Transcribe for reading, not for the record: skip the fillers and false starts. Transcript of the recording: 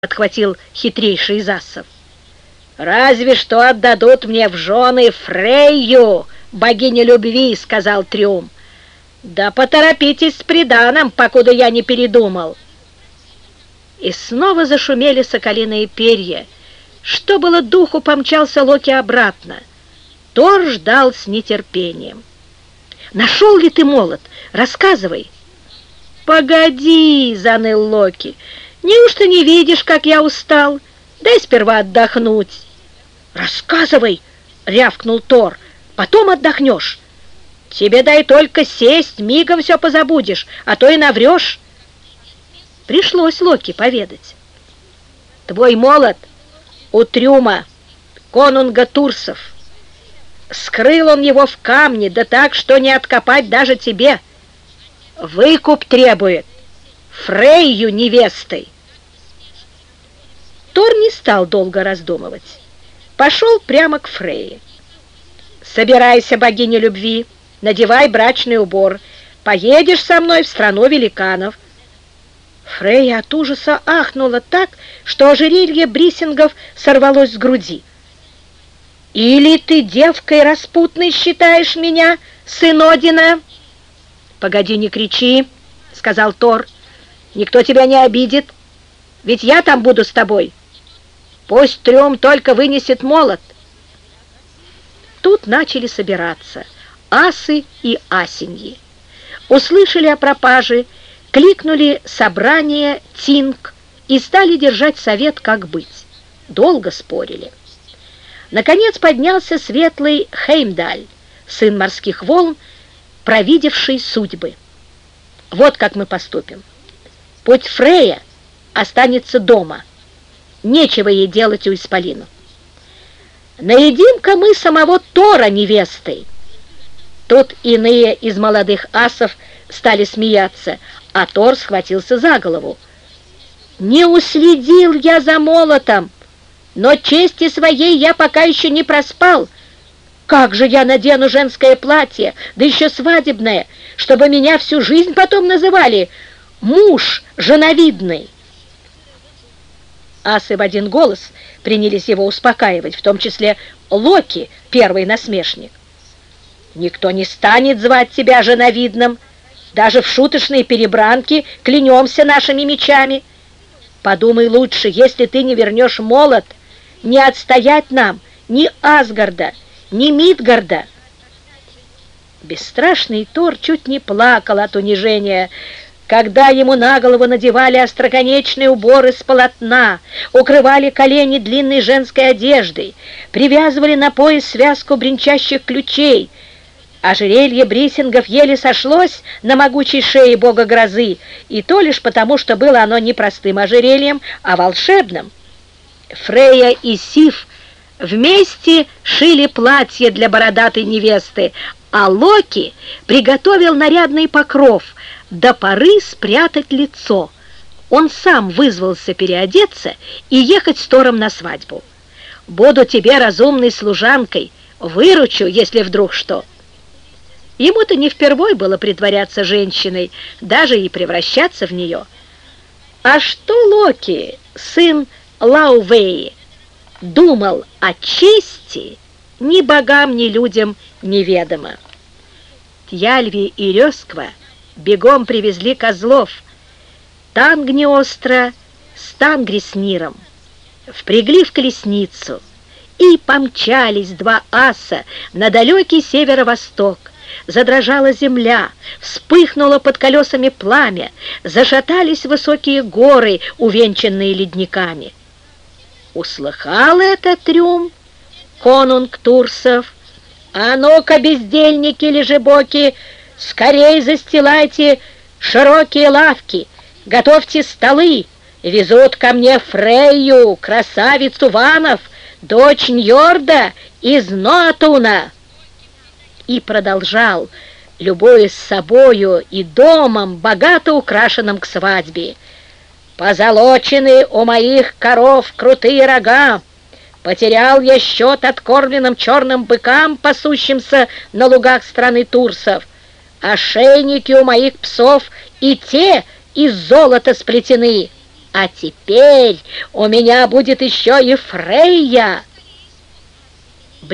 подхватил хитрейший из асов. «Разве что отдадут мне в жены Фрейю, богиню любви», — сказал Трюм. «Да поторопитесь с приданым, покуда я не передумал». И снова зашумели соколиные перья. Что было духу, помчался Локи обратно. Тор ждал с нетерпением. «Нашел ли ты молот? Рассказывай». «Погоди», — заныл Локи, — «неужто не видишь, как я устал? Дай сперва отдохнуть». «Рассказывай», — рявкнул Тор, — «потом отдохнешь. Тебе дай только сесть, мигом все позабудешь, а то и наврешь». Пришлось Локи поведать. «Твой молот у Трюма, конунга Турсов. Скрыл он его в камне, да так, что не откопать даже тебе. Выкуп требует, Фрейю невестой». Тор не стал долго раздумывать. Пошел прямо к Фрейе. «Собирайся, богиня любви, надевай брачный убор. Поедешь со мной в страну великанов». Фрейя от ужаса ахнула так, что ожерелье Брисингов сорвалось с груди. «Или ты девкой распутной считаешь меня, сын Одина?» «Погоди, не кричи», — сказал Тор. «Никто тебя не обидит, ведь я там буду с тобой. Пусть Трюм только вынесет молот». Тут начали собираться асы и асеньи. Услышали о пропаже, кликнули собрание Тинг и стали держать совет, как быть. Долго спорили. Наконец поднялся светлый Хеймдаль, сын морских волн, провидевший судьбы. «Вот как мы поступим. Пусть Фрейя останется дома. Нечего ей делать у исполина. Нарядим-ка мы самого Тора невестой». Тут иные из молодых асов стали смеяться, а Тор схватился за голову. «Не уследил я за молотом, но чести своей я пока еще не проспал. Как же я надену женское платье, да еще свадебное, чтобы меня всю жизнь потом называли муж женовидный?» Асы в один голос принялись его успокаивать, в том числе Локи, первый насмешник. «Никто не станет звать тебя женовидным. Даже в шуточные перебранки клянемся нашими мечами. Подумай лучше, если ты не вернешь молот, не отстоять нам ни Асгарда, ни Мидгарда». Бесстрашный Тор чуть не плакал от унижения, когда ему на голову надевали остроконечные уборы с полотна, укрывали колени длинной женской одеждой, привязывали на пояс связку бренчащих ключей. Ожерелье Брисингов еле сошлось на могучей шее бога грозы, и то лишь потому, что было оно не простым ожерельем, а волшебным. Фрейя и Сиф вместе шили платье для бородатой невесты, а Локи приготовил нарядный покров, до поры спрятать лицо. Он сам вызвался переодеться и ехать с Тором на свадьбу. «Буду тебе разумной служанкой, выручу, если вдруг что». Ему-то не впервой было притворяться женщиной, даже и превращаться в нее. А что Локи, сын Лаувеи, думал о чести, ни богам, ни людям неведомо. Тьяльви и Рёсква бегом привезли козлов, Тангниостра с Тангрисниром, впрягли в колесницу, и помчались два аса на далекий северо-восток. Задрожала земля, вспыхнуло под колесами пламя, зашатались высокие горы, увенчанные ледниками. Услыхал это Трюм, конунг Турсов? «А ну-ка, бездельники лежебоки, скорей застилайте широкие лавки, готовьте столы, везут ко мне Фрейю, красавицу Ванов, дочь Ньорда из Ноатуна». И продолжал, любуясь собою и домом, богато украшенным к свадьбе. «Позолочены у моих коров крутые рога, потерял я счет откормленным черным быкам, пасущимся на лугах страны Турсов. Ошейники у моих псов и те из золота сплетены. А теперь у меня будет еще и Фрейя!»